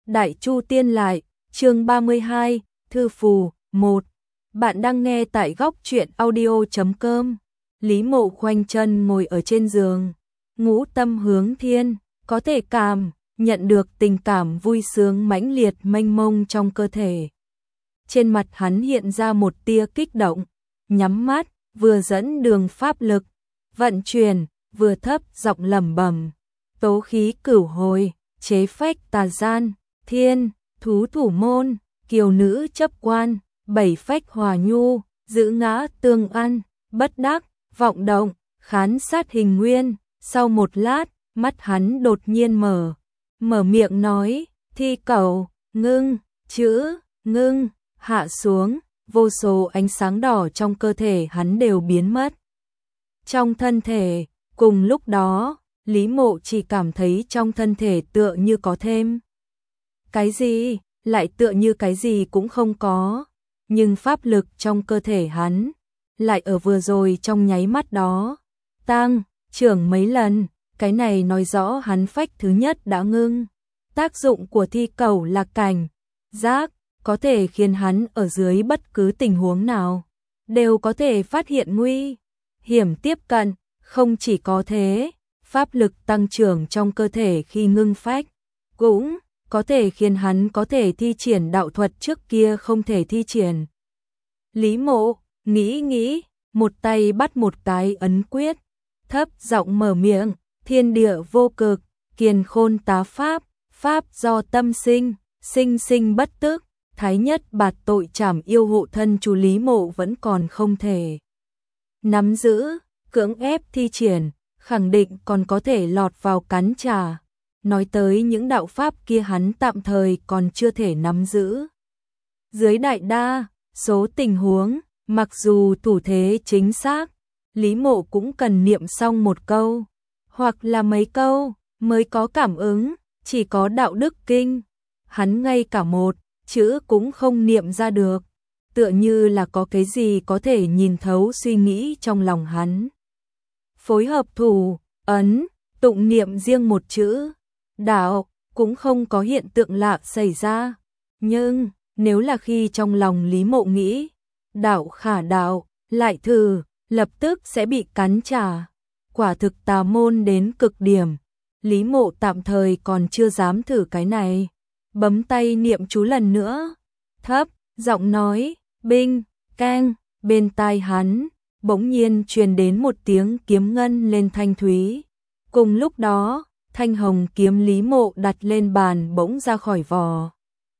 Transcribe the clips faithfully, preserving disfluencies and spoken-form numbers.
Đại Chu Tiên Lại, chương ba mươi hai, Thư Phù, một. Bạn đang nghe tại góc truyện audio chấm com. Lý Mộ khoanh chân ngồi ở trên giường, ngũ tâm hướng thiên, có thể cảm nhận được tình cảm vui sướng mãnh liệt mênh mông trong cơ thể. Trên mặt hắn hiện ra một tia kích động, nhắm mắt, vừa dẫn đường pháp lực, vận chuyển, vừa thấp giọng lẩm bẩm: tố khí cửu hồi, chế phách tà gian, thiên, thú thủ môn, kiều nữ chấp quan, bảy phách hòa nhu, giữ ngã tương ăn, bất đắc, vọng động, khán sát hình nguyên. Sau một lát, mắt hắn đột nhiên mở, mở miệng nói: thi cầu, ngưng, chữ, ngưng, hạ xuống, vô số ánh sáng đỏ trong cơ thể hắn đều biến mất. Trong thân thể, cùng lúc đó, Lý Mộ chỉ cảm thấy trong thân thể tựa như có thêm cái gì, lại tựa như cái gì cũng không có, nhưng pháp lực trong cơ thể hắn lại ở vừa rồi trong nháy mắt đó tăng trưởng mấy lần. Cái này nói rõ hắn phách thứ nhất đã ngưng. Tác dụng của thi cầu là cảnh giác, có thể khiến hắn ở dưới bất cứ tình huống nào đều có thể phát hiện nguy hiểm tiếp cận. Không chỉ có thế, pháp lực tăng trưởng trong cơ thể khi ngưng phách cũng có thể khiến hắn có thể thi triển đạo thuật trước kia không thể thi triển. Lý Mộ nghĩ nghĩ, một tay bắt một cái ấn quyết, thấp giọng mở miệng: thiên địa vô cực, kiền khôn tá pháp, pháp do tâm sinh, sinh sinh bất tức, thái nhất bạt tội trảm yêu hộ thân chú. Lý Mộ vẫn còn không thể nắm giữ, cưỡng ép thi triển, khẳng định còn có thể lọt vào cắn trả. Nói tới những đạo pháp kia hắn tạm thời còn chưa thể nắm giữ. Dưới đại đa số tình huống, mặc dù thủ thế chính xác, Lý Mộ cũng cần niệm xong một câu hoặc là mấy câu mới có cảm ứng. Chỉ có đạo đức kinh, hắn ngay cả một chữ cũng không niệm ra được, tựa như là có cái gì có thể nhìn thấu suy nghĩ trong lòng hắn. Phối hợp thủ ấn, tụng niệm riêng một chữ đạo, cũng không có hiện tượng lạ xảy ra. Nhưng nếu là khi trong lòng Lý Mộ nghĩ đạo khả đạo, lại thử, lập tức sẽ bị cắn trả. Quả thực tà môn đến cực điểm. Lý Mộ tạm thời còn chưa dám thử cái này, bấm tay niệm chú lần nữa, thấp giọng nói: binh cang. Bên tai hắn bỗng nhiên truyền đến một tiếng kiếm ngân lên thanh thúy. Cùng lúc đó, thanh hồng kiếm Lý Mộ đặt lên bàn bỗng ra khỏi vỏ,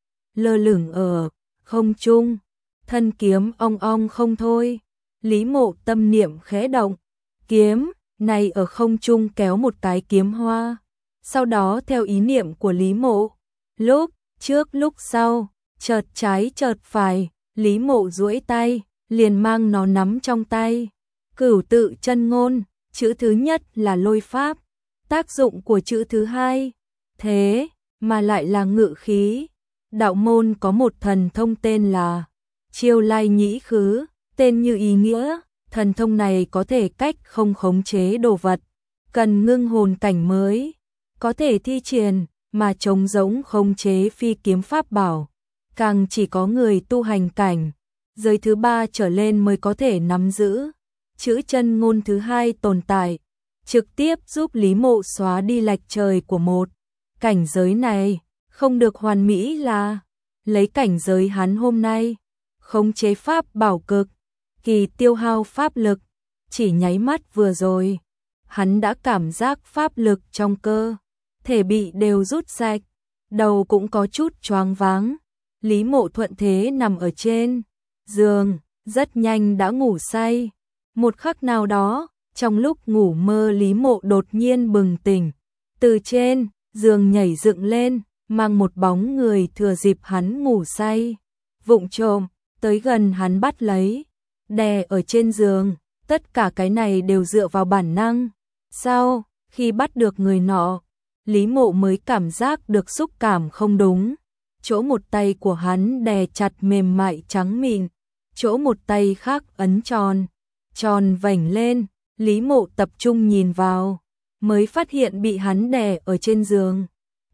lơ lửng ở không trung, thân kiếm ong ong không thôi. Lý Mộ tâm niệm khẽ động, kiếm này ở không trung kéo một cái kiếm hoa. Sau đó theo ý niệm của Lý Mộ, lúc trước lúc sau, chợt trái chợt phải, Lý Mộ duỗi tay, liền mang nó nắm trong tay. Cửu tự chân ngôn, chữ thứ nhất là lôi pháp, tác dụng của chữ thứ hai, thế mà lại là ngự khí. Đạo môn có một thần thông tên là Chiêu Lai Nhĩ Khứ, tên như ý nghĩa, thần thông này có thể cách không khống chế đồ vật, cần ngưng hồn cảnh mới có thể thi triển, mà trống rỗng khống chế phi kiếm pháp bảo, càng chỉ có người tu hành cảnh giới thứ ba trở lên mới có thể nắm giữ. Chữ chân ngôn thứ hai tồn tại, trực tiếp giúp Lý Mộ xóa đi lệch trời của một cảnh giới này. Không được hoàn mỹ là lấy cảnh giới hắn hôm nay, khống chế pháp bảo cực kỳ tiêu hao pháp lực. Chỉ nháy mắt vừa rồi, hắn đã cảm giác pháp lực trong cơ thể bị đều rút sạch, đầu cũng có chút choáng váng. Lý Mộ thuận thế nằm ở trên giường, rất nhanh đã ngủ say. Một khắc nào đó, trong lúc ngủ mơ Lý Mộ đột nhiên bừng tỉnh, từ trên giường nhảy dựng lên, mang một bóng người thừa dịp hắn ngủ say, vụng trộm tới gần hắn bắt lấy, đè ở trên giường. Tất cả cái này đều dựa vào bản năng. Sau khi bắt được người nọ, Lý Mộ mới cảm giác được xúc cảm không đúng. Chỗ một tay của hắn đè chặt mềm mại trắng mịn, chỗ một tay khác ấn tròn, tròn vành lên. Lý Mộ tập trung nhìn vào, mới phát hiện bị hắn đè ở trên giường,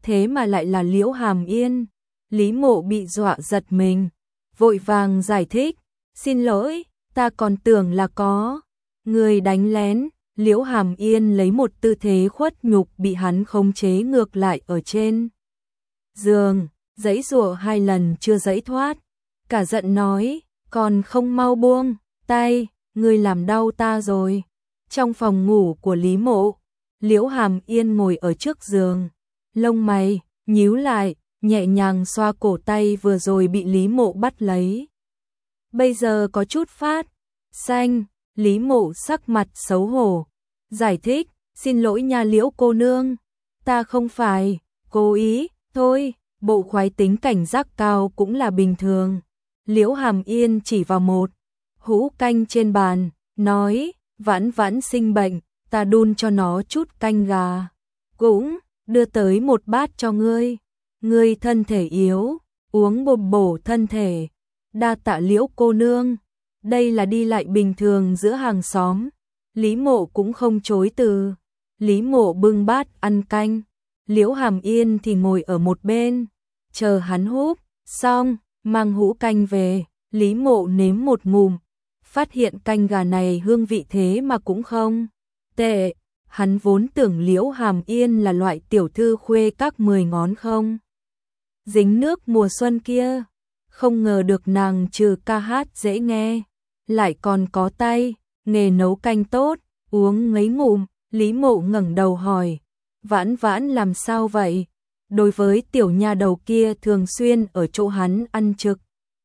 thế mà lại là Liễu Hàm Yên. Lý Mộ bị dọa giật mình, vội vàng giải thích, xin lỗi, ta còn tưởng là có người đánh lén. Liễu Hàm Yên lấy một tư thế khuất nhục bị hắn khống chế ngược lại ở trên giường, giãy giụa hai lần chưa giãy thoát, cả giận nói, còn không mau buông tay, ngươi làm đau ta rồi. Trong phòng ngủ của Lý Mộ, Liễu Hàm Yên ngồi ở trước giường, lông mày nhíu lại, nhẹ nhàng xoa cổ tay vừa rồi bị Lý Mộ bắt lấy. Bây giờ có chút phát xanh. Lý Mộ sắc mặt xấu hổ, giải thích, xin lỗi nha Liễu cô nương, ta không phải cố ý, thôi, bộ khoái tính cảnh giác cao cũng là bình thường. Liễu Hàm Yên chỉ vào một hũ canh trên bàn, nói, Vãn Vãn sinh bệnh, ta đun cho nó chút canh gà, cũng đưa tới một bát cho ngươi, ngươi thân thể yếu, uống bổ bổ thân thể, đa tạ Liễu cô nương. Đây là đi lại bình thường giữa hàng xóm, Lý Mộ cũng không chối từ. Lý Mộ bưng bát ăn canh, Liễu Hàm Yên thì ngồi ở một bên, chờ hắn húp xong, mang hũ canh về. Lý Mộ nếm một ngụm, phát hiện canh gà này hương vị thế mà cũng không tệ. Hắn vốn tưởng Liễu Hàm Yên là loại tiểu thư khuê các mười ngón không dính nước mùa xuân kia, không ngờ được nàng trừ ca hát dễ nghe, lại còn có tay nghề nấu canh tốt. Uống mấy ngụm, Lý Mộ ngẩng đầu hỏi, Vãn Vãn làm sao vậy? Đối với tiểu nha đầu kia thường xuyên ở chỗ hắn ăn trực,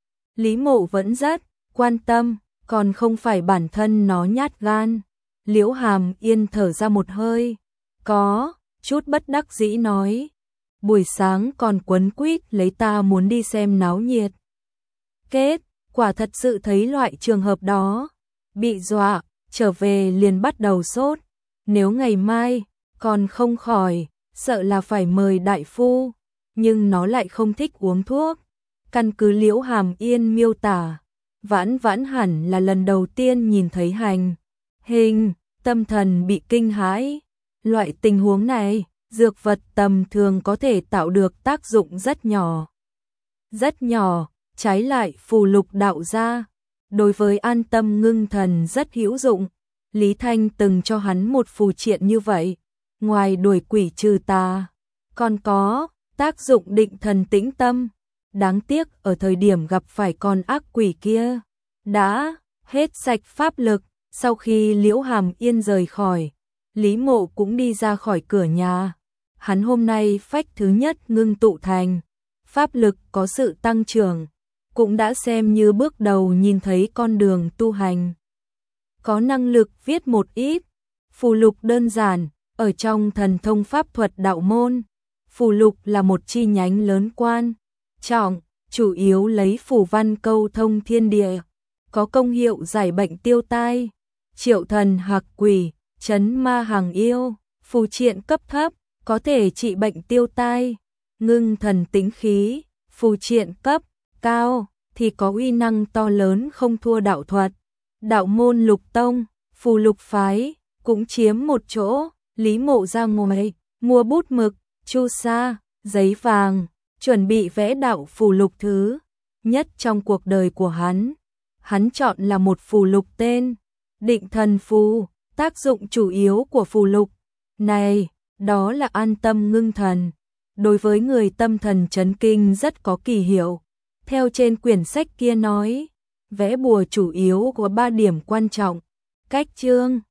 Lý Mộ vẫn rất quan tâm, còn không phải bản thân nó nhát gan. Liễu Hàm Yên thở ra một hơi, có chút bất đắc dĩ nói, buổi sáng còn quấn quýt lấy ta muốn đi xem náo nhiệt. Kết quả thật sự thấy loại trường hợp đó, bị dọa, trở về liền bắt đầu sốt, nếu ngày mai còn không khỏi, sợ là phải mời đại phu, nhưng nó lại không thích uống thuốc. Căn cứ Liễu Hàm Yên miêu tả, Vãn Vãn hẳn là lần đầu tiên nhìn thấy hành hình, tâm thần bị kinh hãi. Loại tình huống này, dược vật tầm thường có thể tạo được tác dụng rất nhỏ. Rất nhỏ, trái lại phù lục đạo gia, đối với an tâm ngưng thần rất hữu dụng. Lý Thanh từng cho hắn một phù triện như vậy, ngoài đuổi quỷ trừ tà, còn có tác dụng định thần tĩnh tâm. Đáng tiếc ở thời điểm gặp phải con ác quỷ kia, đã hết sạch pháp lực. Sau khi Liễu Hàm Yên rời khỏi, Lý Mộ cũng đi ra khỏi cửa nhà. Hắn hôm nay phách thứ nhất ngưng tụ thành, pháp lực có sự tăng trưởng, cũng đã xem như bước đầu nhìn thấy con đường tu hành. Có năng lực viết một ít phù lục đơn giản, ở trong thần thông pháp thuật đạo môn, phù lục là một chi nhánh lớn quan trọng, chủ yếu lấy phù văn câu thông thiên địa, có công hiệu giải bệnh tiêu tai, triệu thần hạc quỷ, trấn ma hàng yêu. Phù triện cấp thấp có thể trị bệnh tiêu tai, ngưng thần tĩnh khí. Phù triện cấp cao thì có uy năng to lớn không thua đạo thuật. Đạo môn Lục Tông, phù lục phái cũng chiếm một chỗ. Lý Mộ ra ngoài mua bút mực, chu sa, giấy vàng, chuẩn bị vẽ đạo phù lục thứ nhất trong cuộc đời của hắn. Hắn chọn là một phù lục tên Định Thần Phù. Tác dụng chủ yếu của phù lục này đó là an tâm ngưng thần, đối với người tâm thần chấn kinh rất có kỳ hiệu. Theo trên quyển sách kia nói, vẽ bùa chủ yếu có ba điểm quan trọng: cách chương,